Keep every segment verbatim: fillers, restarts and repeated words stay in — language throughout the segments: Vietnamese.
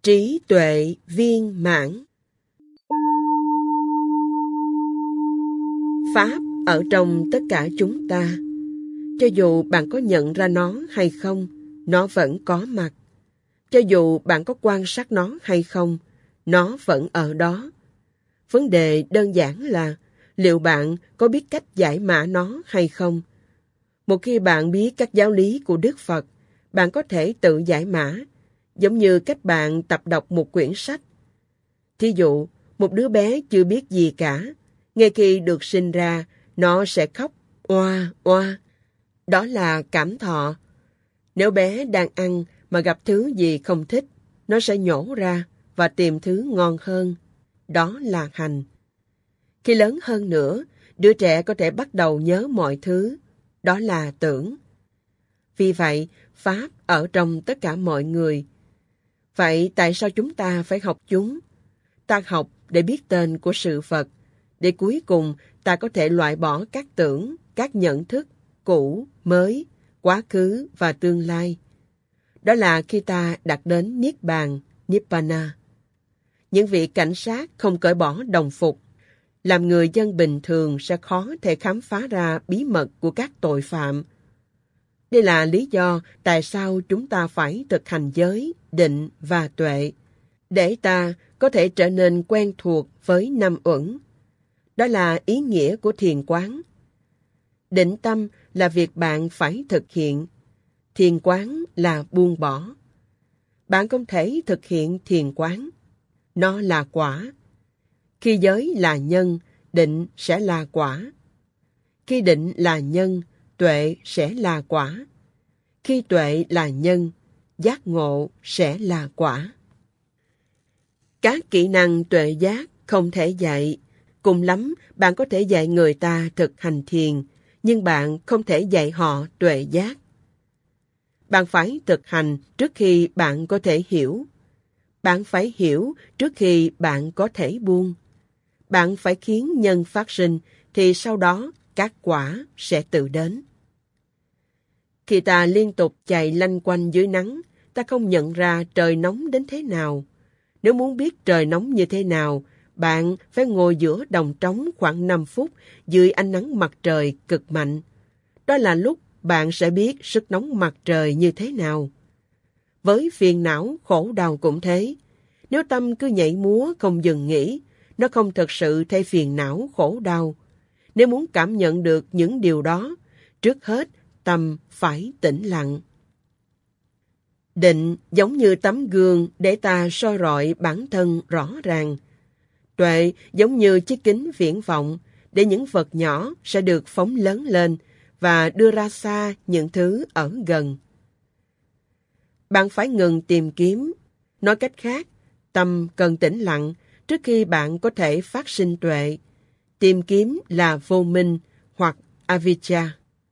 Trí tuệ viên mãn. Pháp ở trong tất cả chúng ta. Cho dù bạn có nhận ra nó hay không, nó vẫn có mặt. Cho dù bạn có quan sát nó hay không, nó vẫn ở đó. Vấn đề đơn giản là liệu bạn có biết cách giải mã nó hay không? Một khi bạn biết các giáo lý của Đức Phật, bạn có thể tự giải mã, giống như cách bạn tập đọc một quyển sách. Thí dụ, một đứa bé chưa biết gì cả, ngay khi được sinh ra, nó sẽ khóc oa oa. Đó là cảm thọ. Nếu bé đang ăn mà gặp thứ gì không thích, nó sẽ nhổ ra và tìm thứ ngon hơn. Đó là hành. Khi lớn hơn nữa, đứa trẻ có thể bắt đầu nhớ mọi thứ. Đó là tưởng. Vì vậy, Pháp ở trong tất cả mọi người. Vậy tại sao chúng ta phải học chúng? Ta học để biết tên của sự vật, để cuối cùng ta có thể loại bỏ các tưởng, các nhận thức, cũ, mới, quá khứ và tương lai. Đó là khi ta đạt đến Niết Bàn, Nibbana. Những vị cảnh sát không cởi bỏ đồng phục, làm người dân bình thường sẽ khó thể khám phá ra bí mật của các tội phạm. Đây là lý do tại sao chúng ta phải thực hành giới, định và tuệ, để ta có thể trở nên quen thuộc với năm uẩn. Đó là ý nghĩa của thiền quán. Định tâm là việc bạn phải thực hiện. Thiền quán là buông bỏ. Bạn không thể thực hiện thiền quán. Nó là quả. Khi giới là nhân, định sẽ là quả. Khi định là nhân, tuệ sẽ là quả. Khi tuệ là nhân, giác ngộ sẽ là quả. Các kỹ năng tuệ giác không thể dạy. Cùng lắm, bạn có thể dạy người ta thực hành thiền, nhưng bạn không thể dạy họ tuệ giác. Bạn phải thực hành trước khi bạn có thể hiểu. Bạn phải hiểu trước khi bạn có thể buông. Bạn phải khiến nhân phát sinh, thì sau đó các quả sẽ tự đến. Khi ta liên tục chạy lanh quanh dưới nắng, ta không nhận ra trời nóng đến thế nào. Nếu muốn biết trời nóng như thế nào, bạn phải ngồi giữa đồng trống khoảng năm phút dưới ánh nắng mặt trời cực mạnh. Đó là lúc bạn sẽ biết sức nóng mặt trời như thế nào. Với phiền não, khổ đau cũng thế. Nếu tâm cứ nhảy múa không dừng nghỉ, nó không thực sự thấy phiền não, khổ đau. Nếu muốn cảm nhận được những điều đó, trước hết tâm phải tĩnh lặng. Định giống như tấm gương để ta soi rọi bản thân rõ ràng. Tuệ giống như chiếc kính viễn vọng để những vật nhỏ sẽ được phóng lớn lên và đưa ra xa những thứ ở gần. Bạn phải ngừng tìm kiếm. Nói cách khác, tâm cần tĩnh lặng trước khi bạn có thể phát sinh tuệ. Tìm kiếm là vô minh hoặc avijja.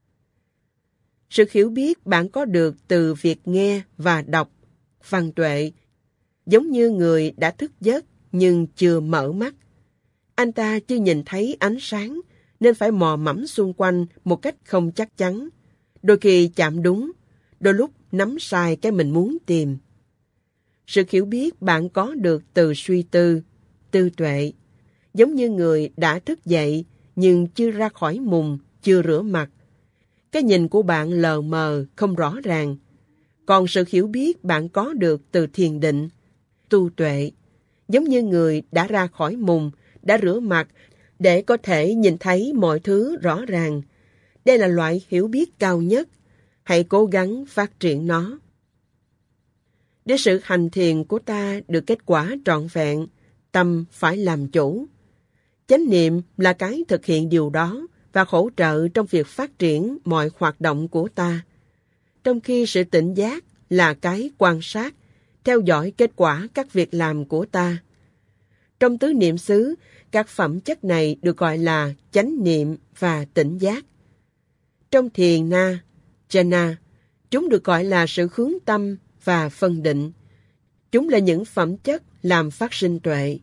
Sự hiểu biết bạn có được từ việc nghe và đọc văn tuệ, giống như người đã thức giấc nhưng chưa mở mắt. Anh ta chưa nhìn thấy ánh sáng nên phải mò mẫm xung quanh một cách không chắc chắn. Đôi khi chạm đúng, đôi lúc nắm sai cái mình muốn tìm. Sự hiểu biết bạn có được từ suy tư, tư tuệ, giống như người đã thức dậy nhưng chưa ra khỏi mùng, chưa rửa mặt. Cái nhìn của bạn lờ mờ, không rõ ràng. Còn sự hiểu biết bạn có được từ thiền định, tu tuệ, giống như người đã ra khỏi mùng, đã rửa mặt để có thể nhìn thấy mọi thứ rõ ràng. Đây là loại hiểu biết cao nhất. Hãy cố gắng phát triển nó. Để sự hành thiền của ta được kết quả trọn vẹn, tâm phải làm chủ. Chánh niệm là cái thực hiện điều đó và hỗ trợ trong việc phát triển mọi hoạt động của ta. Trong khi sự tỉnh giác là cái quan sát, theo dõi kết quả các việc làm của ta. Trong tứ niệm xứ, các phẩm chất này được gọi là chánh niệm và tỉnh giác. Trong thiền na, jhana, chúng được gọi là sự hướng tâm và phân định. Chúng là những phẩm chất làm phát sinh tuệ.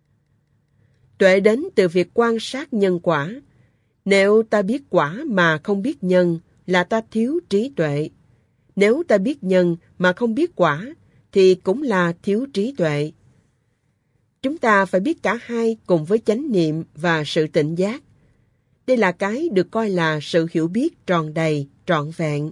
Tuệ đến từ việc quan sát nhân quả. Nếu ta biết quả mà không biết nhân, là ta thiếu trí tuệ. Nếu ta biết nhân mà không biết quả, thì cũng là thiếu trí tuệ. Chúng ta phải biết cả hai cùng với chánh niệm và sự tỉnh giác. Đây là cái được coi là sự hiểu biết tròn đầy, trọn vẹn.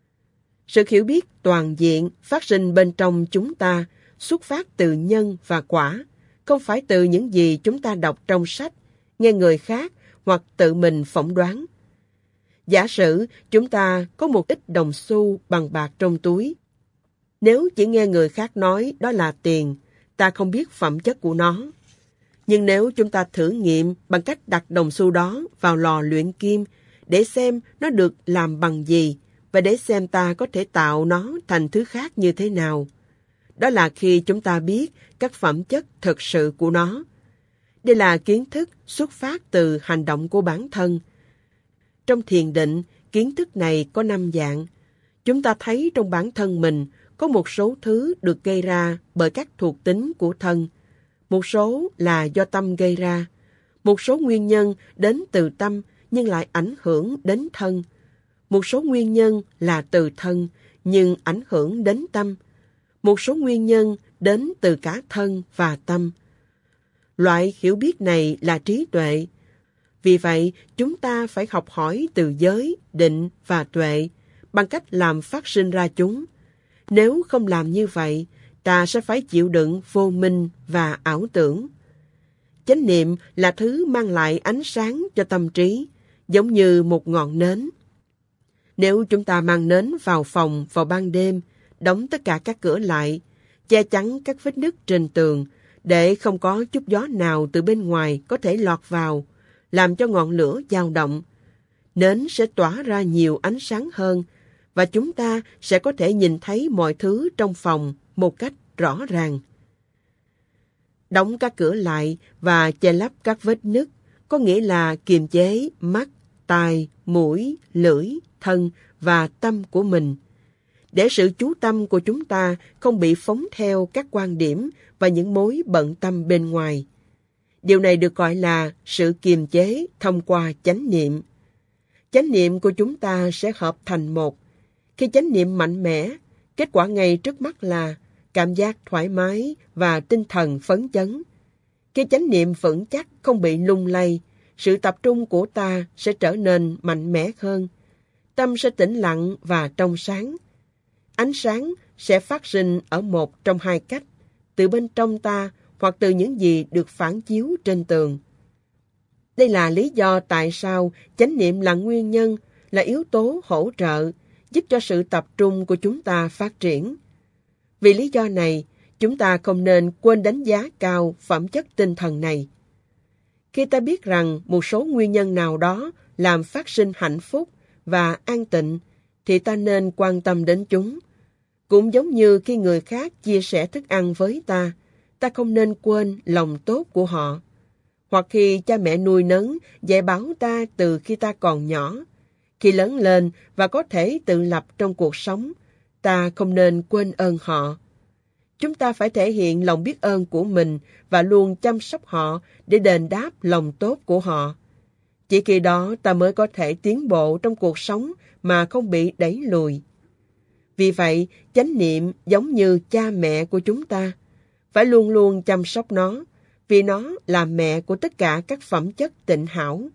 Sự hiểu biết toàn diện phát sinh bên trong chúng ta, xuất phát từ nhân và quả, không phải từ những gì chúng ta đọc trong sách, nghe người khác hoặc tự mình phỏng đoán. Giả sử chúng ta có một ít đồng xu bằng bạc trong túi. Nếu chỉ nghe người khác nói đó là tiền, ta không biết phẩm chất của nó. Nhưng nếu chúng ta thử nghiệm bằng cách đặt đồng xu đó vào lò luyện kim để xem nó được làm bằng gì và để xem ta có thể tạo nó thành thứ khác như thế nào, đó là khi chúng ta biết các phẩm chất thực sự của nó. Đây là kiến thức xuất phát từ hành động của bản thân. Trong thiền định, kiến thức này có năm dạng. Chúng ta thấy trong bản thân mình có một số thứ được gây ra bởi các thuộc tính của thân. Một số là do tâm gây ra. Một số nguyên nhân đến từ tâm nhưng lại ảnh hưởng đến thân. Một số nguyên nhân là từ thân nhưng ảnh hưởng đến tâm. Một số nguyên nhân đến từ cả thân và tâm. Loại hiểu biết này là trí tuệ. Vì vậy, chúng ta phải học hỏi từ giới, định và tuệ bằng cách làm phát sinh ra chúng. Nếu không làm như vậy, ta sẽ phải chịu đựng vô minh và ảo tưởng. Chánh niệm là thứ mang lại ánh sáng cho tâm trí, giống như một ngọn nến. Nếu chúng ta mang nến vào phòng vào ban đêm, đóng tất cả các cửa lại, che chắn các vết nứt trên tường, để không có chút gió nào từ bên ngoài có thể lọt vào, làm cho ngọn lửa dao động, nến sẽ tỏa ra nhiều ánh sáng hơn, và chúng ta sẽ có thể nhìn thấy mọi thứ trong phòng một cách rõ ràng. Đóng các cửa lại và che lấp các vết nứt, có nghĩa là kiềm chế mắt, tai, mũi, lưỡi, thân và tâm của mình, để sự chú tâm của chúng ta không bị phóng theo các quan điểm và những mối bận tâm bên ngoài. Điều này được gọi là sự kiềm chế thông qua chánh niệm. Chánh niệm của chúng ta sẽ hợp thành một. Khi chánh niệm mạnh mẽ, kết quả ngay trước mắt là cảm giác thoải mái và tinh thần phấn chấn. Khi chánh niệm vững chắc không bị lung lay, sự tập trung của ta sẽ trở nên mạnh mẽ hơn. Tâm sẽ tĩnh lặng và trong sáng. Ánh sáng sẽ phát sinh ở một trong hai cách, từ bên trong ta hoặc từ những gì được phản chiếu trên tường. Đây là lý do tại sao chánh niệm là nguyên nhân, là yếu tố hỗ trợ, giúp cho sự tập trung của chúng ta phát triển. Vì lý do này, chúng ta không nên quên đánh giá cao phẩm chất tinh thần này. Khi ta biết rằng một số nguyên nhân nào đó làm phát sinh hạnh phúc và an tịnh, thì ta nên quan tâm đến chúng. Cũng giống như khi người khác chia sẻ thức ăn với ta, ta không nên quên lòng tốt của họ. Hoặc khi cha mẹ nuôi nấng, dạy bảo ta từ khi ta còn nhỏ, khi lớn lên và có thể tự lập trong cuộc sống, ta không nên quên ơn họ. Chúng ta phải thể hiện lòng biết ơn của mình và luôn chăm sóc họ để đền đáp lòng tốt của họ. Chỉ khi đó ta mới có thể tiến bộ trong cuộc sống mà không bị đẩy lùi. Vì vậy, chánh niệm giống như cha mẹ của chúng ta, phải luôn luôn chăm sóc nó, vì nó là mẹ của tất cả các phẩm chất tịnh hảo.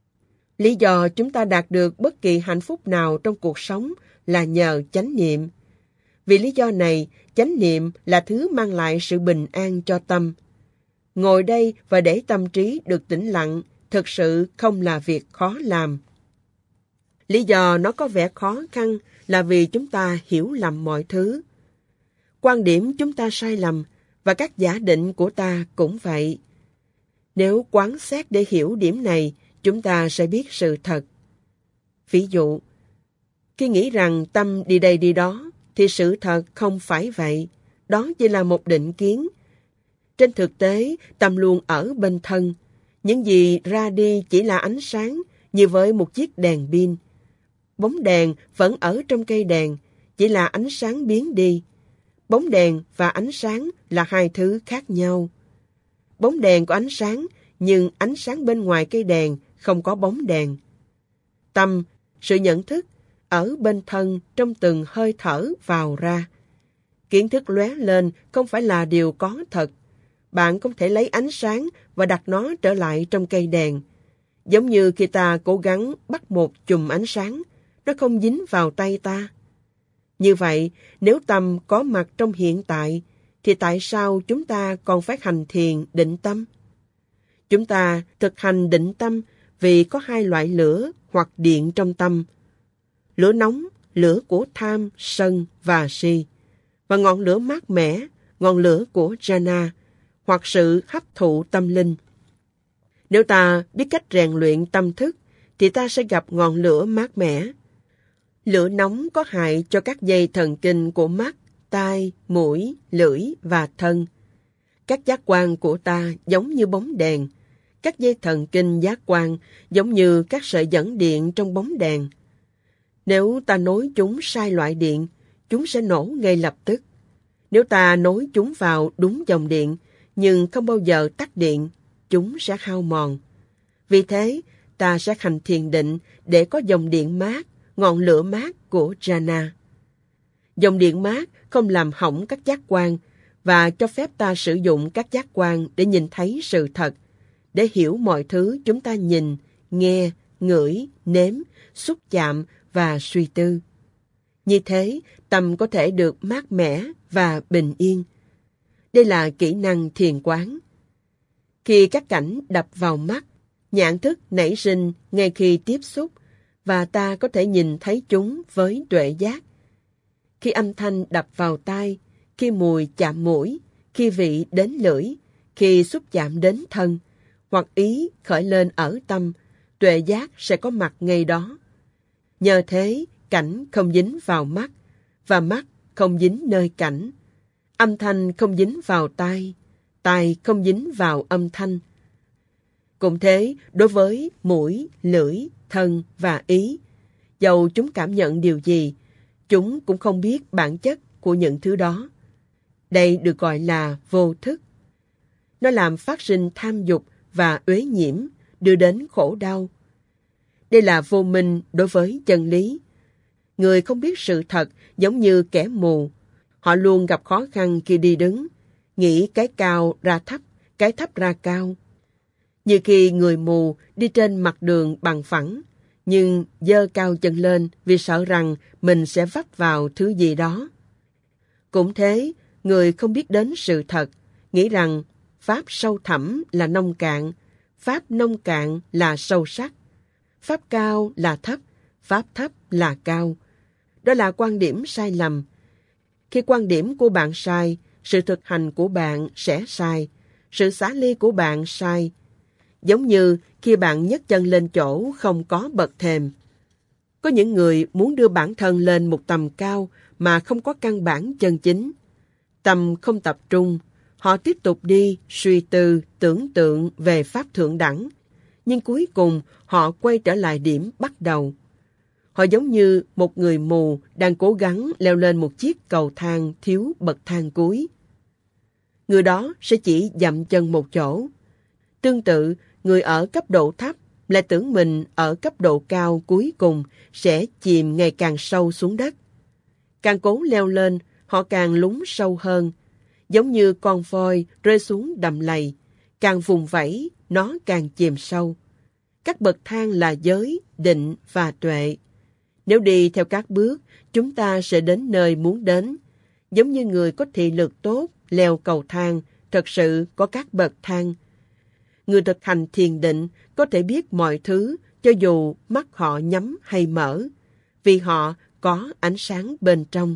Lý do chúng ta đạt được bất kỳ hạnh phúc nào trong cuộc sống là nhờ chánh niệm. Vì lý do này, chánh niệm là thứ mang lại sự bình an cho tâm. Ngồi đây và để tâm trí được tĩnh lặng thực sự không là việc khó làm. Lý do nó có vẻ khó khăn là vì chúng ta hiểu lầm mọi thứ. Quan điểm chúng ta sai lầm và các giả định của ta cũng vậy. Nếu quán xét để hiểu điểm này, chúng ta sẽ biết sự thật. Ví dụ, khi nghĩ rằng tâm đi đây đi đó, thì sự thật không phải vậy. Đó chỉ là một định kiến. Trên thực tế, tâm luôn ở bên thân. Những gì ra đi chỉ là ánh sáng, như với một chiếc đèn pin. Bóng đèn vẫn ở trong cây đèn, chỉ là ánh sáng biến đi. Bóng đèn và ánh sáng là hai thứ khác nhau. Bóng đèn có ánh sáng, nhưng ánh sáng bên ngoài cây đèn không có bóng đèn. Tâm, sự nhận thức, ở bên thân trong từng hơi thở vào ra. Kiến thức lóe lên không phải là điều có thật. Bạn không thể lấy ánh sáng và đặt nó trở lại trong cây đèn. Giống như khi ta cố gắng bắt một chùm ánh sáng, nó không dính vào tay ta. Như vậy, nếu tâm có mặt trong hiện tại, thì tại sao chúng ta còn phải hành thiền định tâm? Chúng ta thực hành định tâm vì có hai loại lửa hoặc điện trong tâm. Lửa nóng, lửa của tham, sân và si, và ngọn lửa mát mẻ, ngọn lửa của jhana, hoặc sự hấp thụ tâm linh. Nếu ta biết cách rèn luyện tâm thức, thì ta sẽ gặp ngọn lửa mát mẻ. Lửa nóng có hại cho các dây thần kinh của mắt, tai, mũi, lưỡi và thân. Các giác quan của ta giống như bóng đèn. Các dây thần kinh giác quan giống như các sợi dẫn điện trong bóng đèn. Nếu ta nối chúng sai loại điện, chúng sẽ nổ ngay lập tức. Nếu ta nối chúng vào đúng dòng điện, nhưng không bao giờ tắt điện, chúng sẽ hao mòn. Vì thế, ta sẽ hành thiền định để có dòng điện mát, ngọn lửa mát của jhana. Dòng điện mát không làm hỏng các giác quan và cho phép ta sử dụng các giác quan để nhìn thấy sự thật, để hiểu mọi thứ chúng ta nhìn, nghe, ngửi, nếm, xúc chạm và suy tư. Như thế, tâm có thể được mát mẻ và bình yên. Đây là kỹ năng thiền quán. Khi các cảnh đập vào mắt, nhãn thức nảy sinh ngay khi tiếp xúc, và ta có thể nhìn thấy chúng với tuệ giác. Khi âm thanh đập vào tai, khi mùi chạm mũi, khi vị đến lưỡi, khi xúc chạm đến thân, hoặc ý khởi lên ở tâm, tuệ giác sẽ có mặt ngay đó. Nhờ thế, cảnh không dính vào mắt, và mắt không dính nơi cảnh. Âm thanh không dính vào tai, tai không dính vào âm thanh. Cũng thế, đối với mũi, lưỡi, thân và ý, dầu chúng cảm nhận điều gì, chúng cũng không biết bản chất của những thứ đó. Đây được gọi là vô thức. Nó làm phát sinh tham dục và uế nhiễm, đưa đến khổ đau. Đây là vô minh đối với chân lý. Người không biết sự thật giống như kẻ mù. Họ luôn gặp khó khăn khi đi đứng, nghĩ cái cao ra thấp, cái thấp ra cao. Như khi người mù đi trên mặt đường bằng phẳng, nhưng giơ cao chân lên vì sợ rằng mình sẽ vấp vào thứ gì đó. Cũng thế, người không biết đến sự thật, nghĩ rằng pháp sâu thẳm là nông cạn, pháp nông cạn là sâu sắc, pháp cao là thấp, pháp thấp là cao. Đó là quan điểm sai lầm. Khi quan điểm của bạn sai, sự thực hành của bạn sẽ sai, sự xả ly của bạn sai. Giống như khi bạn nhấc chân lên chỗ không có bậc thềm. Có những người muốn đưa bản thân lên một tầm cao mà không có căn bản chân chính. Tâm không tập trung, họ tiếp tục đi suy tư, tưởng tượng về pháp thượng đẳng, nhưng cuối cùng họ quay trở lại điểm bắt đầu. Họ giống như một người mù đang cố gắng leo lên một chiếc cầu thang thiếu bậc thang cuối. Người đó sẽ chỉ dậm chân một chỗ. Tương tự, người ở cấp độ thấp lại tưởng mình ở cấp độ cao cuối cùng sẽ chìm ngày càng sâu xuống đất. Càng cố leo lên, họ càng lún sâu hơn. Giống như con voi rơi xuống đầm lầy, càng vùng vẫy, nó càng chìm sâu. Các bậc thang là giới, định và tuệ. Nếu đi theo các bước, chúng ta sẽ đến nơi muốn đến. Giống như người có thị lực tốt, leo cầu thang, thật sự có các bậc thang. Người thực hành thiền định có thể biết mọi thứ cho dù mắt họ nhắm hay mở, vì họ có ánh sáng bên trong.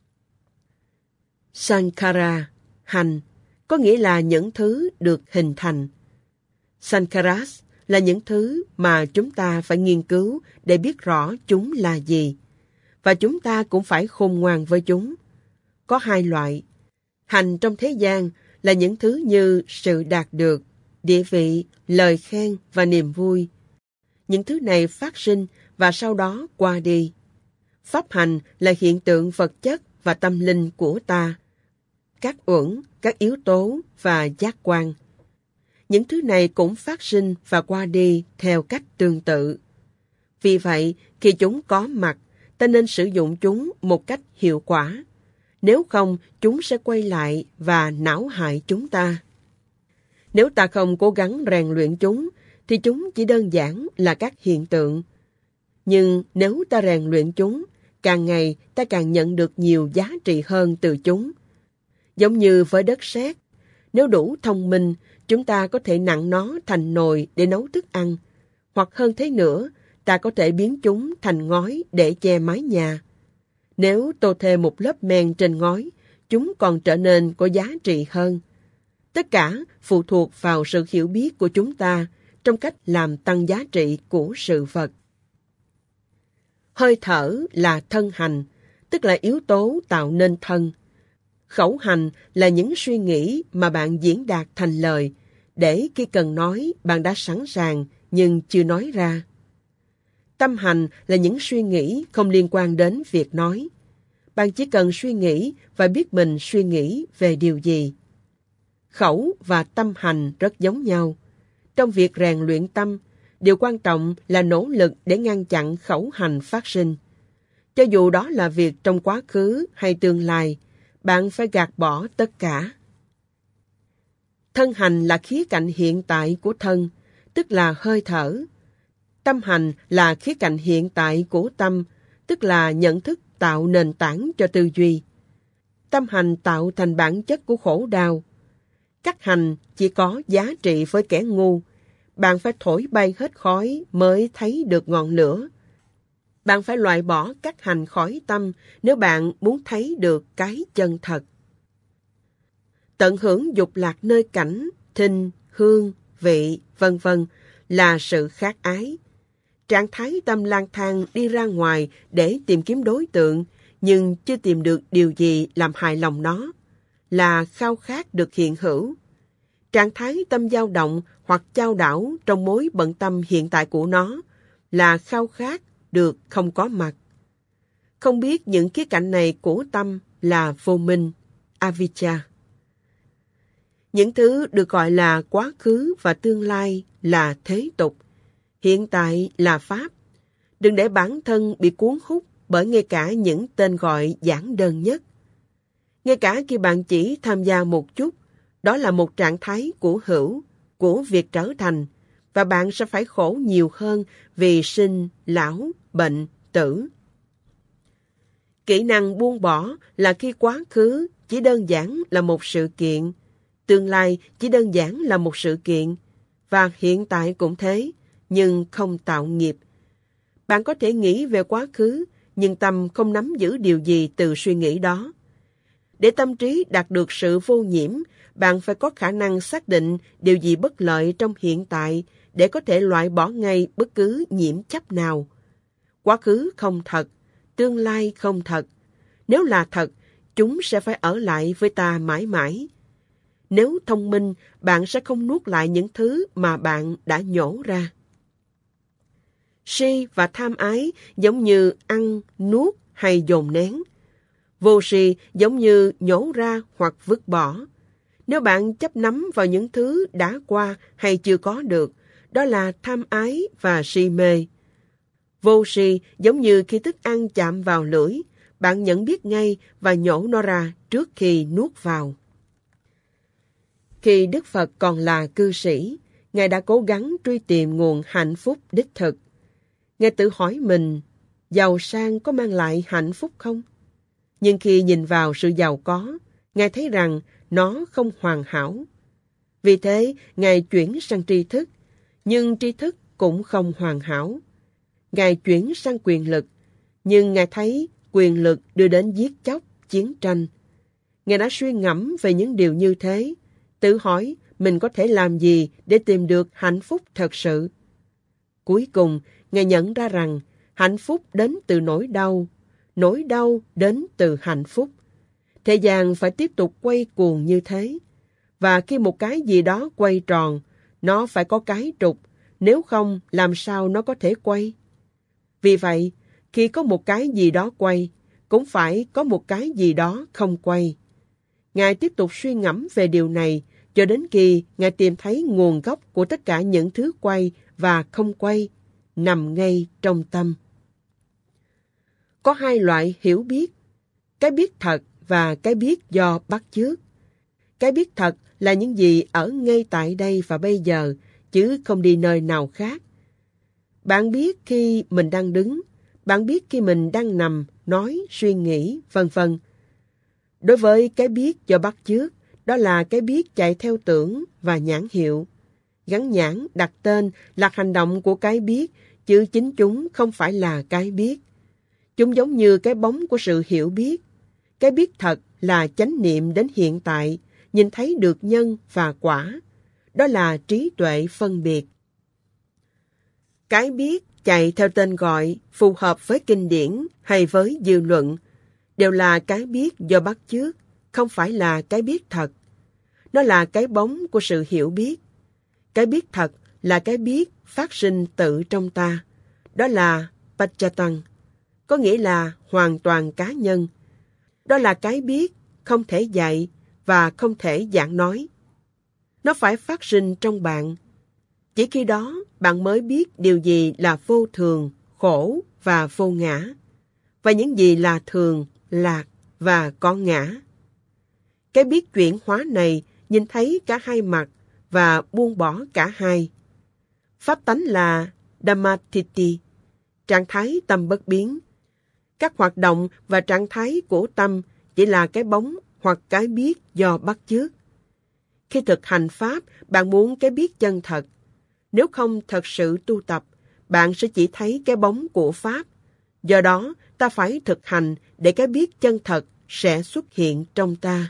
Sankhara, hành, có nghĩa là những thứ được hình thành. Sankharas là những thứ mà chúng ta phải nghiên cứu để biết rõ chúng là gì. Và chúng ta cũng phải khôn ngoan với chúng. Có hai loại. Hành trong thế gian là những thứ như sự đạt được, địa vị, lời khen và niềm vui. Những thứ này phát sinh và sau đó qua đi. Pháp hành là hiện tượng vật chất và tâm linh của ta. Các uẩn, các yếu tố và giác quan. Những thứ này cũng phát sinh và qua đi theo cách tương tự. Vì vậy, khi chúng có mặt, ta nên sử dụng chúng một cách hiệu quả. Nếu không, chúng sẽ quay lại và não hại chúng ta. Nếu ta không cố gắng rèn luyện chúng, thì chúng chỉ đơn giản là các hiện tượng. Nhưng nếu ta rèn luyện chúng, càng ngày ta càng nhận được nhiều giá trị hơn từ chúng. Giống như với đất sét, nếu đủ thông minh, chúng ta có thể nặn nó thành nồi để nấu thức ăn. Hoặc hơn thế nữa, ta có thể biến chúng thành ngói để che mái nhà. Nếu tô thêm một lớp men trên ngói, chúng còn trở nên có giá trị hơn. Tất cả phụ thuộc vào sự hiểu biết của chúng ta trong cách làm tăng giá trị của sự vật. Hơi thở là thân hành, tức là yếu tố tạo nên thân. Khẩu hành là những suy nghĩ mà bạn diễn đạt thành lời, để khi cần nói bạn đã sẵn sàng nhưng chưa nói ra. Tâm hành là những suy nghĩ không liên quan đến việc nói. Bạn chỉ cần suy nghĩ và biết mình suy nghĩ về điều gì. Khẩu và tâm hành rất giống nhau. Trong việc rèn luyện tâm, điều quan trọng là nỗ lực để ngăn chặn khẩu hành phát sinh. Cho dù đó là việc trong quá khứ hay tương lai, bạn phải gạt bỏ tất cả. Thân hành là khía cạnh hiện tại của thân, tức là hơi thở. Tâm hành là khía cạnh hiện tại của tâm, tức là nhận thức tạo nền tảng cho tư duy. Tâm hành tạo thành bản chất của khổ đau. Các hành chỉ có giá trị với kẻ ngu. Bạn phải thổi bay hết khói mới thấy được ngọn lửa. Bạn phải loại bỏ các hành khỏi tâm nếu bạn muốn thấy được cái chân thật. Tận hưởng dục lạc nơi cảnh, thinh, hương, vị, vân vân là sự khát ái. Trạng thái tâm lang thang đi ra ngoài để tìm kiếm đối tượng, nhưng chưa tìm được điều gì làm hài lòng nó, là khao khát được hiện hữu. Trạng thái tâm dao động hoặc chao đảo trong mối bận tâm hiện tại của nó, là khao khát được không có mặt. Không biết những khía cạnh này của tâm là vô minh, avijja. Những thứ được gọi là quá khứ và tương lai là thế tục. Hiện tại là Pháp. Đừng để bản thân bị cuốn hút bởi ngay cả những tên gọi giản đơn nhất. Ngay cả khi bạn chỉ tham gia một chút, đó là một trạng thái của hữu, của việc trở thành, và bạn sẽ phải khổ nhiều hơn vì sinh, lão, bệnh, tử. Kỹ năng buông bỏ là khi quá khứ chỉ đơn giản là một sự kiện, tương lai chỉ đơn giản là một sự kiện, và hiện tại cũng thế, nhưng không tạo nghiệp. Bạn có thể nghĩ về quá khứ, nhưng tâm không nắm giữ điều gì từ suy nghĩ đó. Để tâm trí đạt được sự vô nhiễm, bạn phải có khả năng xác định điều gì bất lợi trong hiện tại để có thể loại bỏ ngay bất cứ nhiễm chấp nào. Quá khứ không thật, tương lai không thật. Nếu là thật, chúng sẽ phải ở lại với ta mãi mãi. Nếu thông minh, bạn sẽ không nuốt lại những thứ mà bạn đã nhổ ra. Si và tham ái giống như ăn, nuốt hay dồn nén. Vô si giống như nhổ ra hoặc vứt bỏ. Nếu bạn chấp nắm vào những thứ đã qua hay chưa có được, đó là tham ái và si mê. Vô si giống như khi thức ăn chạm vào lưỡi, bạn nhận biết ngay và nhổ nó ra trước khi nuốt vào. Khi Đức Phật còn là cư sĩ, Ngài đã cố gắng truy tìm nguồn hạnh phúc đích thực. Ngài tự hỏi mình, giàu sang có mang lại hạnh phúc không? Nhưng khi nhìn vào sự giàu có, Ngài thấy rằng nó không hoàn hảo. Vì thế, Ngài chuyển sang tri thức, nhưng tri thức cũng không hoàn hảo. Ngài chuyển sang quyền lực, nhưng Ngài thấy quyền lực đưa đến giết chóc, chiến tranh. Ngài đã suy ngẫm về những điều như thế, tự hỏi mình có thể làm gì để tìm được hạnh phúc thật sự. Cuối cùng, Ngài nhận ra rằng hạnh phúc đến từ nỗi đau, nỗi đau đến từ hạnh phúc. Thế gian phải tiếp tục quay cuồng như thế. Và khi một cái gì đó quay tròn, nó phải có cái trục, nếu không làm sao nó có thể quay. Vì vậy, khi có một cái gì đó quay, cũng phải có một cái gì đó không quay. Ngài tiếp tục suy ngẫm về điều này, cho đến khi Ngài tìm thấy nguồn gốc của tất cả những thứ quay và không quay, nằm ngay trong tâm. Có hai loại hiểu biết, cái biết thật và cái biết do bắt chước. Cái biết thật là những gì ở ngay tại đây và bây giờ, chứ không đi nơi nào khác. Bạn biết khi mình đang đứng, bạn biết khi mình đang nằm, nói, suy nghĩ, vân vân. Đối với cái biết do bắt chước, đó là cái biết chạy theo tưởng và nhãn hiệu. Gắn nhãn, đặt tên là hành động của cái biết, chứ chính chúng không phải là cái biết. Chúng giống như cái bóng của sự hiểu biết. Cái biết thật là chánh niệm đến hiện tại, nhìn thấy được nhân và quả. Đó là trí tuệ phân biệt. Cái biết chạy theo tên gọi, phù hợp với kinh điển hay với dư luận, đều là cái biết do bắt chước, không phải là cái biết thật. Nó là cái bóng của sự hiểu biết. Cái biết thật là cái biết phát sinh tự trong ta. Đó là Pachatan, có nghĩa là hoàn toàn cá nhân. Đó là cái biết không thể dạy và không thể giảng nói. Nó phải phát sinh trong bạn. Chỉ khi đó bạn mới biết điều gì là vô thường, khổ và vô ngã, và những gì là thường, lạc và có ngã. Cái biết chuyển hóa này nhìn thấy cả hai mặt và buông bỏ cả hai. Pháp tánh là Dhammatiti, trạng thái tâm bất biến. Các hoạt động và trạng thái của tâm chỉ là cái bóng hoặc cái biết do bắt chước. Khi thực hành Pháp, bạn muốn cái biết chân thật. Nếu không thật sự tu tập, bạn sẽ chỉ thấy cái bóng của Pháp. Do đó, ta phải thực hành để cái biết chân thật sẽ xuất hiện trong ta.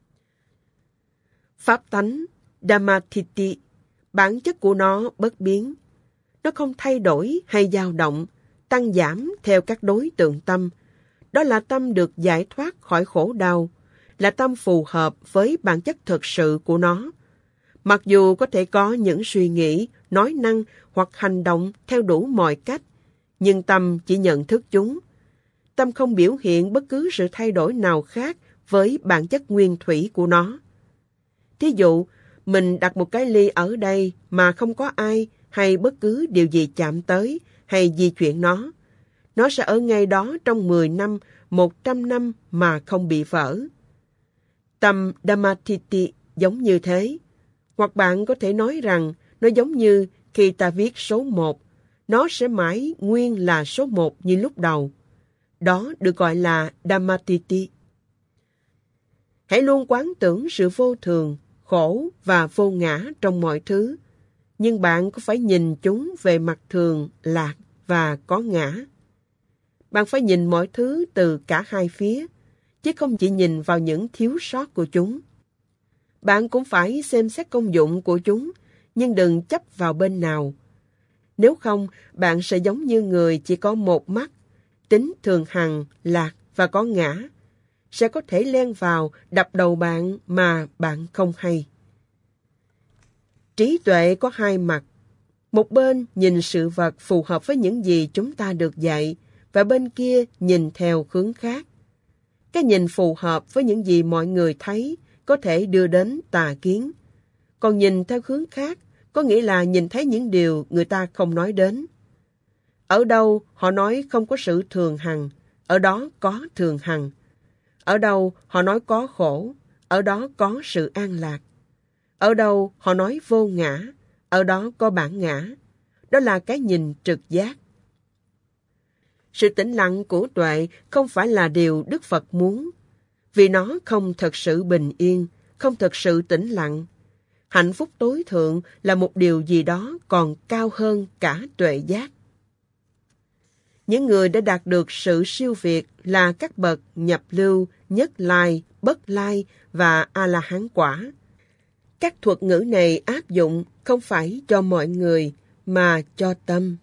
Pháp tánh, Dhammatiti, bản chất của nó bất biến. Nó không thay đổi hay dao động, tăng giảm theo các đối tượng tâm. Đó là tâm được giải thoát khỏi khổ đau, là tâm phù hợp với bản chất thực sự của nó. Mặc dù có thể có những suy nghĩ, nói năng hoặc hành động theo đủ mọi cách, nhưng tâm chỉ nhận thức chúng. Tâm không biểu hiện bất cứ sự thay đổi nào khác với bản chất nguyên thủy của nó. Thí dụ, mình đặt một cái ly ở đây mà không có ai hay bất cứ điều gì chạm tới hay di chuyển nó. Nó sẽ ở ngay đó trong mười năm, một trăm năm mà không bị vỡ. Tâm Dhammatiti giống như thế. Hoặc bạn có thể nói rằng nó giống như khi ta viết số một, nó sẽ mãi nguyên là số một như lúc đầu. Đó được gọi là Dhammatiti. Hãy luôn quán tưởng sự vô thường, khổ và vô ngã trong mọi thứ. Nhưng bạn có phải nhìn chúng về mặt thường, lạc và có ngã. Bạn phải nhìn mọi thứ từ cả hai phía, chứ không chỉ nhìn vào những thiếu sót của chúng. Bạn cũng phải xem xét công dụng của chúng, nhưng đừng chấp vào bên nào. Nếu không, bạn sẽ giống như người chỉ có một mắt, tính thường hằng, lạc và có ngã, sẽ có thể len vào đập đầu bạn mà bạn không hay. Trí tuệ có hai mặt. Một bên nhìn sự vật phù hợp với những gì chúng ta được dạy, và bên kia nhìn theo hướng khác. Cái nhìn phù hợp với những gì mọi người thấy có thể đưa đến tà kiến. Còn nhìn theo hướng khác có nghĩa là nhìn thấy những điều người ta không nói đến. Ở đâu họ nói không có sự thường hằng, ở đó có thường hằng. Ở đâu họ nói có khổ, ở đó có sự an lạc. Ở đâu họ nói vô ngã, ở đó có bản ngã. Đó là cái nhìn trực giác. Sự tĩnh lặng của tuệ không phải là điều Đức Phật muốn, vì nó không thật sự bình yên, không thật sự tĩnh lặng. Hạnh phúc tối thượng là một điều gì đó còn cao hơn cả tuệ giác. Những người đã đạt được sự siêu việt là các bậc nhập lưu, nhất lai, bất lai và A-la-hán quả. Các thuật ngữ này áp dụng không phải cho mọi người, mà cho tâm.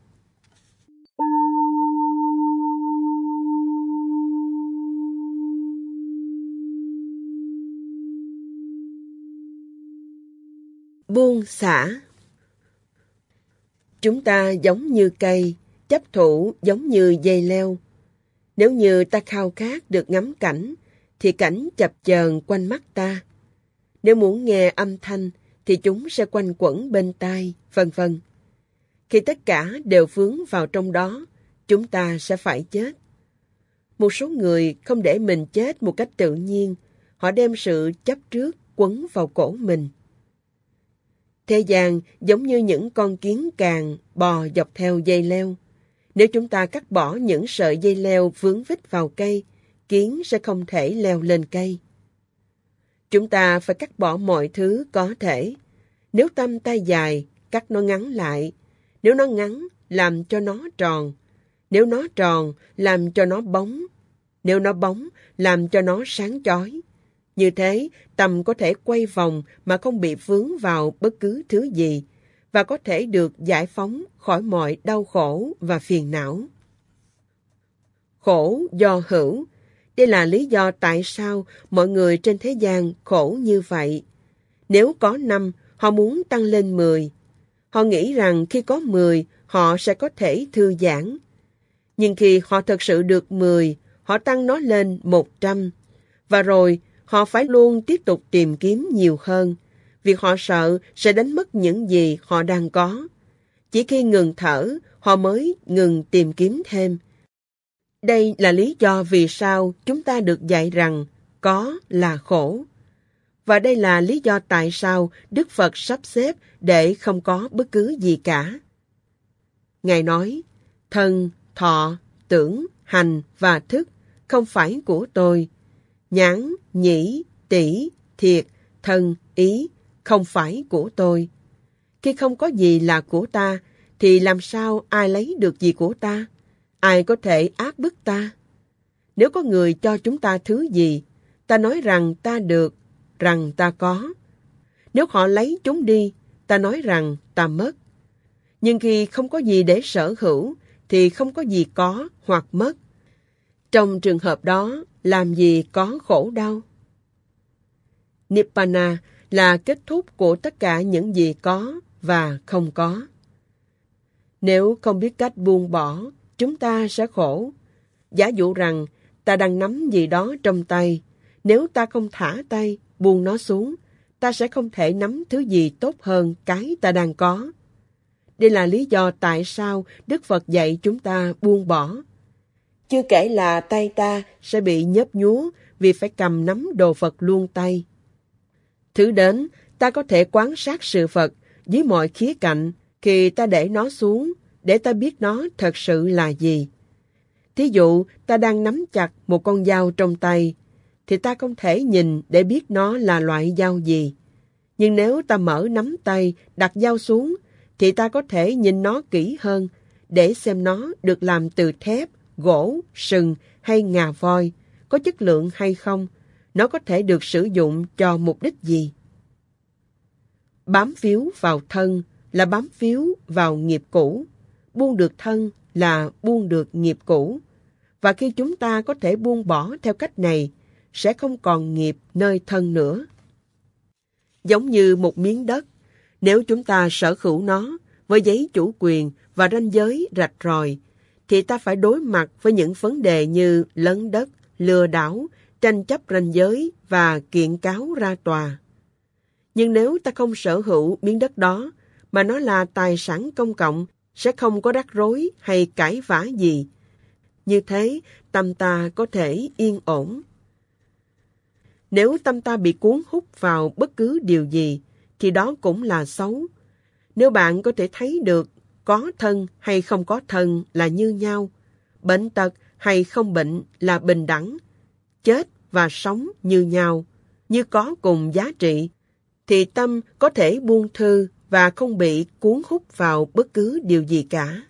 Buông xả. Chúng ta giống như cây, chấp thủ giống như dây leo. Nếu như ta khao khát được ngắm cảnh, thì cảnh chập chờn quanh mắt ta. Nếu muốn nghe âm thanh, thì chúng sẽ quanh quẩn bên tai, vân vân. Khi tất cả đều vướng vào trong đó, chúng ta sẽ phải chết. Một số người không để mình chết một cách tự nhiên, họ đem sự chấp trước quấn vào cổ mình. Thế gian giống như những con kiến càng bò dọc theo dây leo. Nếu chúng ta cắt bỏ những sợi dây leo vướng vít vào cây, kiến sẽ không thể leo lên cây. Chúng ta phải cắt bỏ mọi thứ có thể. Nếu tăm tay dài, cắt nó ngắn lại. Nếu nó ngắn, làm cho nó tròn. Nếu nó tròn, làm cho nó bóng. Nếu nó bóng, làm cho nó sáng chói. Như thế, tăm có thể quay vòng mà không bị vướng vào bất cứ thứ gì, và có thể được giải phóng khỏi mọi đau khổ và phiền não. Khổ do hữu. Đây là lý do tại sao mọi người trên thế gian khổ như vậy. Nếu có năm, họ muốn tăng lên mười. Họ nghĩ rằng khi có mười, họ sẽ có thể thư giãn. Nhưng khi họ thực sự được mười, họ tăng nó lên một trăm. Và rồi, họ phải luôn tiếp tục tìm kiếm nhiều hơn, vì họ sợ sẽ đánh mất những gì họ đang có. Chỉ khi ngừng thở, họ mới ngừng tìm kiếm thêm. Đây là lý do vì sao chúng ta được dạy rằng có là khổ. Và đây là lý do tại sao Đức Phật sắp xếp để không có bất cứ gì cả. Ngài nói, thân, thọ, tưởng, hành và thức không phải của tôi. Nhãn, nhĩ, tỷ, thiệt, thân, ý không phải của tôi. Khi không có gì là của ta, thì làm sao ai lấy được gì của ta? Ai có thể áp bức ta? Nếu có người cho chúng ta thứ gì, ta nói rằng ta được, rằng ta có. Nếu họ lấy chúng đi, ta nói rằng ta mất. Nhưng khi không có gì để sở hữu, thì không có gì có hoặc mất. Trong trường hợp đó, làm gì có khổ đau? Nibbana là kết thúc của tất cả những gì có và không có. Nếu không biết cách buông bỏ, chúng ta sẽ khổ. Giả dụ rằng ta đang nắm gì đó trong tay. Nếu ta không thả tay, buông nó xuống, ta sẽ không thể nắm thứ gì tốt hơn cái ta đang có. Đây là lý do tại sao Đức Phật dạy chúng ta buông bỏ. Chưa kể là tay ta sẽ bị nhớp nhúa vì phải cầm nắm đồ vật luôn tay. Thứ đến, ta có thể quan sát sự vật dưới mọi khía cạnh khi ta để nó xuống, để ta biết nó thật sự là gì. Thí dụ, ta đang nắm chặt một con dao trong tay, thì ta không thể nhìn để biết nó là loại dao gì. Nhưng nếu ta mở nắm tay, đặt dao xuống, thì ta có thể nhìn nó kỹ hơn, để xem nó được làm từ thép, gỗ, sừng hay ngà voi, có chất lượng hay không, nó có thể được sử dụng cho mục đích gì. Bám víu vào thân là bám víu vào nghiệp cũ, buông được thân là buông được nghiệp cũ. Và khi chúng ta có thể buông bỏ theo cách này, sẽ không còn nghiệp nơi thân nữa. Giống như một miếng đất, nếu chúng ta sở hữu nó với giấy chủ quyền và ranh giới rạch ròi, thì ta phải đối mặt với những vấn đề như lấn đất, lừa đảo, tranh chấp ranh giới và kiện cáo ra tòa. Nhưng nếu ta không sở hữu miếng đất đó, mà nó là tài sản công cộng, sẽ không có rắc rối hay cãi vã gì. Như thế, tâm ta có thể yên ổn. Nếu tâm ta bị cuốn hút vào bất cứ điều gì, thì đó cũng là xấu. Nếu bạn có thể thấy được có thân hay không có thân là như nhau, bệnh tật hay không bệnh là bình đẳng, chết và sống như nhau, như có cùng giá trị, thì tâm có thể buông thư và không bị cuốn hút vào bất cứ điều gì cả.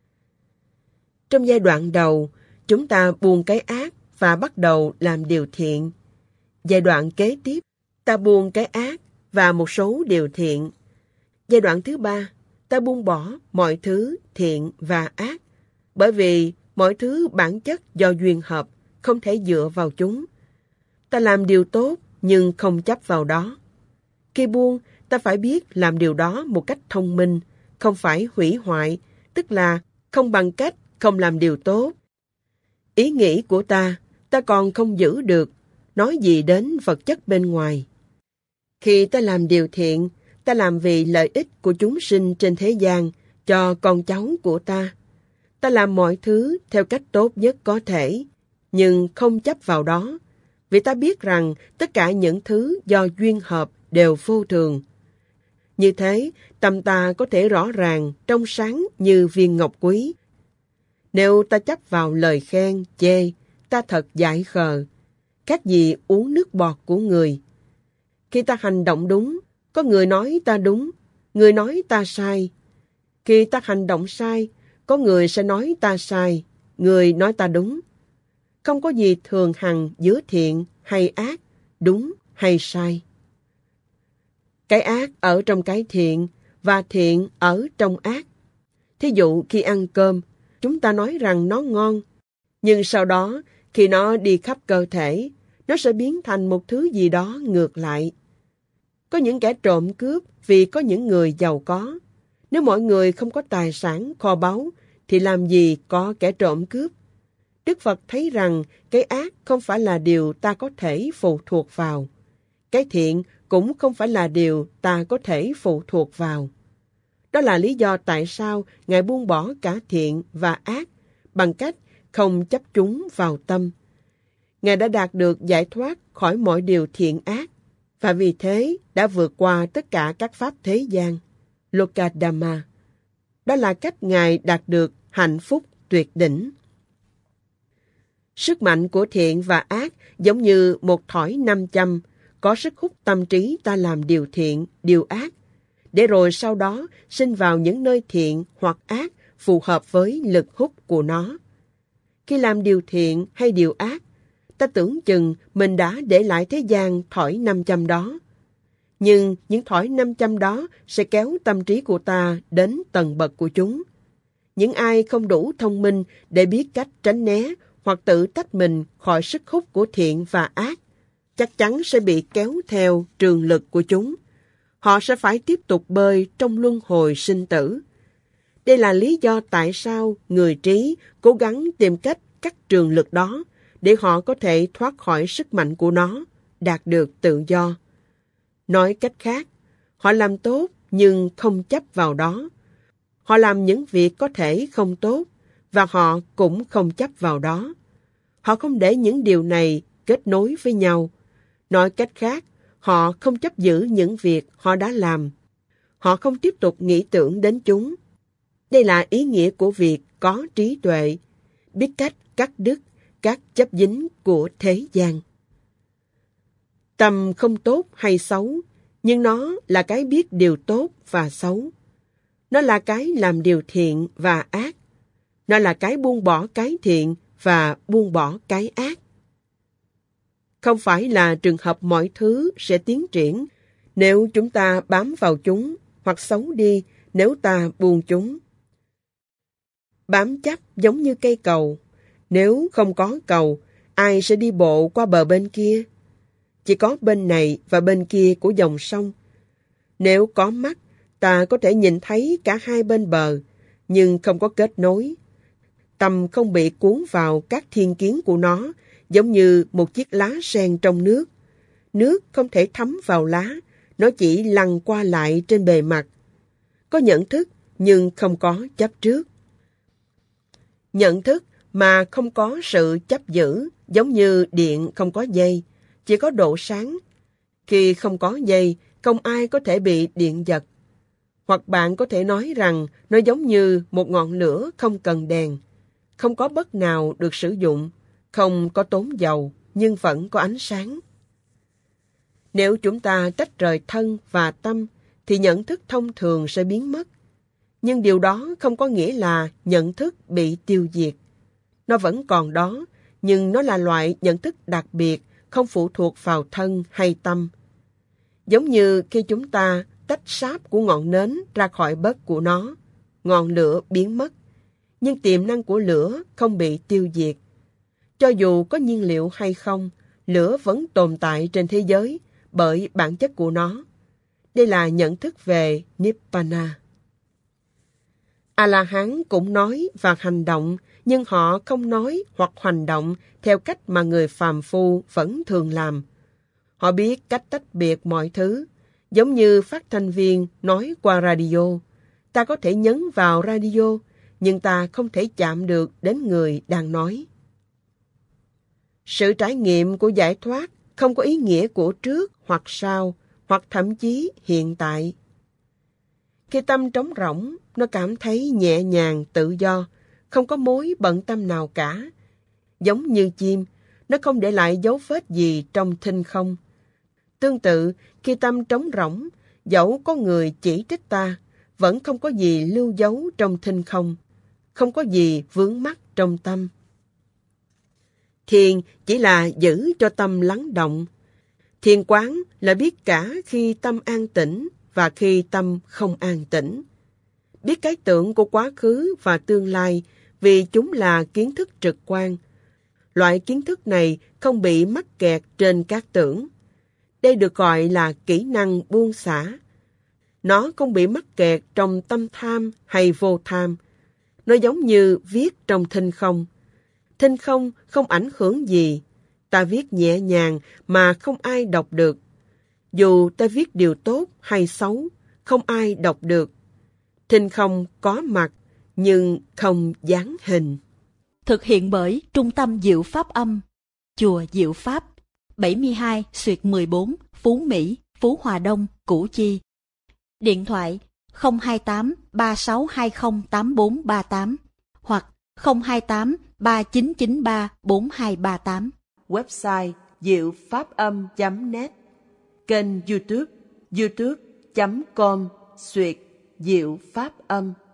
Trong giai đoạn đầu, chúng ta buông cái ác và bắt đầu làm điều thiện. Giai đoạn kế tiếp, ta buông cái ác và một số điều thiện. Giai đoạn thứ ba, ta buông bỏ mọi thứ thiện và ác, bởi vì mọi thứ bản chất do duyên hợp, không thể dựa vào chúng. Ta làm điều tốt nhưng không chấp vào đó. Khi buông, ta phải biết làm điều đó một cách thông minh, không phải hủy hoại, tức là không bằng cách không làm điều tốt. Ý nghĩ của ta, ta còn không giữ được, nói gì đến vật chất bên ngoài. Khi ta làm điều thiện, ta làm vì lợi ích của chúng sinh trên thế gian, cho con cháu của ta. Ta làm mọi thứ theo cách tốt nhất có thể. nhưng không chấp vào đó, vì ta biết rằng tất cả những thứ do duyên hợp đều vô thường. Như thế, tâm ta có thể rõ ràng, trong sáng như viên ngọc quý. Nếu ta chấp vào lời khen, chê, ta thật dại khờ, khác gì uống nước bọt của người. Khi ta hành động đúng, có người nói ta đúng, người nói ta sai. Khi ta hành động sai, có người sẽ nói ta sai, người nói ta đúng. Không có gì thường hằng giữa thiện hay ác, đúng hay sai. Cái ác ở trong cái thiện và thiện ở trong ác. Thí dụ khi ăn cơm, chúng ta nói rằng nó ngon, nhưng sau đó khi nó đi khắp cơ thể, nó sẽ biến thành một thứ gì đó ngược lại. Có những kẻ trộm cướp vì có những người giàu có. Nếu mọi người không có tài sản kho báu, thì làm gì có kẻ trộm cướp? Đức Phật thấy rằng cái ác không phải là điều ta có thể phụ thuộc vào. Cái thiện cũng không phải là điều ta có thể phụ thuộc vào. Đó là lý do tại sao Ngài buông bỏ cả thiện và ác bằng cách không chấp chúng vào tâm. Ngài đã đạt được giải thoát khỏi mọi điều thiện ác, và vì thế đã vượt qua tất cả các pháp thế gian. Lokadhamma. Đó là cách Ngài đạt được hạnh phúc tuyệt đỉnh. Sức mạnh của thiện và ác giống như một thỏi nam châm, có sức hút tâm trí ta làm điều thiện, điều ác, để rồi sau đó sinh vào những nơi thiện hoặc ác phù hợp với lực hút của nó. Khi làm điều thiện hay điều ác, ta tưởng chừng mình đã để lại thế gian thỏi nam châm đó. Nhưng những thỏi nam châm đó sẽ kéo tâm trí của ta đến tầng bậc của chúng. Những ai không đủ thông minh để biết cách tránh né hoặc tự tách mình khỏi sức hút của thiện và ác, chắc chắn sẽ bị kéo theo trường lực của chúng. Họ sẽ phải tiếp tục bơi trong luân hồi sinh tử. Đây là lý do tại sao người trí cố gắng tìm cách cắt trường lực đó để họ có thể thoát khỏi sức mạnh của nó, đạt được tự do. Nói cách khác, họ làm tốt nhưng không chấp vào đó. Họ làm những việc có thể không tốt và họ cũng không chấp vào đó. Họ không để những điều này kết nối với nhau. Nói cách khác, họ không chấp giữ những việc họ đã làm. Họ không tiếp tục nghĩ tưởng đến chúng. Đây là ý nghĩa của việc có trí tuệ, biết cách cắt đứt các chấp dính của thế gian. Tâm không tốt hay xấu, nhưng nó là cái biết điều tốt và xấu. Nó là cái làm điều thiện và ác. Nó là cái buông bỏ cái thiện và buông bỏ cái ác. Không phải là trường hợp mọi thứ sẽ tiến triển nếu chúng ta bám vào chúng, hoặc xấu đi nếu ta buông chúng. Bám chấp giống như cây cầu. Nếu không có cầu, ai sẽ đi bộ qua bờ bên kia? Chỉ có bên này và bên kia của dòng sông. Nếu có mắt, ta có thể nhìn thấy cả hai bên bờ, nhưng không có kết nối. Tâm không bị cuốn vào các thiên kiến của nó, giống như một chiếc lá sen trong nước. Nước không thể thấm vào lá, nó chỉ lăn qua lại trên bề mặt. Có nhận thức, nhưng không có chấp trước. Nhận thức mà không có sự chấp giữ, giống như điện không có dây, chỉ có độ sáng. Khi không có dây, không ai có thể bị điện giật. Hoặc bạn có thể nói rằng nó giống như một ngọn lửa không cần đèn, không có bất nào được sử dụng, không có tốn dầu, nhưng vẫn có ánh sáng. Nếu chúng ta tách rời thân và tâm, thì nhận thức thông thường sẽ biến mất. Nhưng điều đó không có nghĩa là nhận thức bị tiêu diệt. Nó vẫn còn đó, nhưng nó là loại nhận thức đặc biệt, không phụ thuộc vào thân hay tâm. Giống như khi chúng ta tách sáp của ngọn nến ra khỏi bớt của nó, ngọn lửa biến mất, nhưng tiềm năng của lửa không bị tiêu diệt. Cho dù có nhiên liệu hay không, lửa vẫn tồn tại trên thế giới bởi bản chất của nó. Đây là nhận thức về Nibbana. A-la-hán cũng nói và hành động, nhưng họ không nói hoặc hành động theo cách mà người phàm phu vẫn thường làm. Họ biết cách tách biệt mọi thứ, giống như phát thanh viên nói qua radio. Ta có thể nhấn vào radio, nhưng ta không thể chạm được đến người đang nói. Sự trải nghiệm của giải thoát không có ý nghĩa của trước hoặc sau, hoặc thậm chí hiện tại. Khi tâm trống rỗng, nó cảm thấy nhẹ nhàng, tự do, không có mối bận tâm nào cả. Giống như chim, nó không để lại dấu vết gì trong thinh không. Tương tự, khi tâm trống rỗng, dẫu có người chỉ trích ta, vẫn không có gì lưu dấu trong thinh không, không có gì vướng mắc trong tâm. Thiền chỉ là giữ cho tâm lắng động. Thiền quán là biết cả khi tâm an tĩnh và khi tâm không an tĩnh. Biết cái tưởng của quá khứ và tương lai vì chúng là kiến thức trực quan. Loại kiến thức này không bị mắc kẹt trên các tưởng. Đây được gọi là kỹ năng buông xả. Nó không bị mắc kẹt trong tâm tham hay vô tham. Nó giống như viết trong thinh không. Thinh không không ảnh hưởng gì. Ta viết nhẹ nhàng mà không ai đọc được. Dù ta viết điều tốt hay xấu, không ai đọc được. Thinh không có mặt, nhưng không dáng hình. Thực hiện bởi Trung tâm Diệu Pháp Âm, Chùa Diệu Pháp, bảy mươi hai xuyệt mười bốn, Phú Mỹ, Phú Hòa Đông, Củ Chi. Điện thoại không hai tám ba sáu hai không tám bốn ba tám hoặc không hai tám ba chín chín ba bốn hai ba tám. Website diệu pháp âm chấm net. Kênh YouTube youtube chấm com xuyệt diệu pháp âm.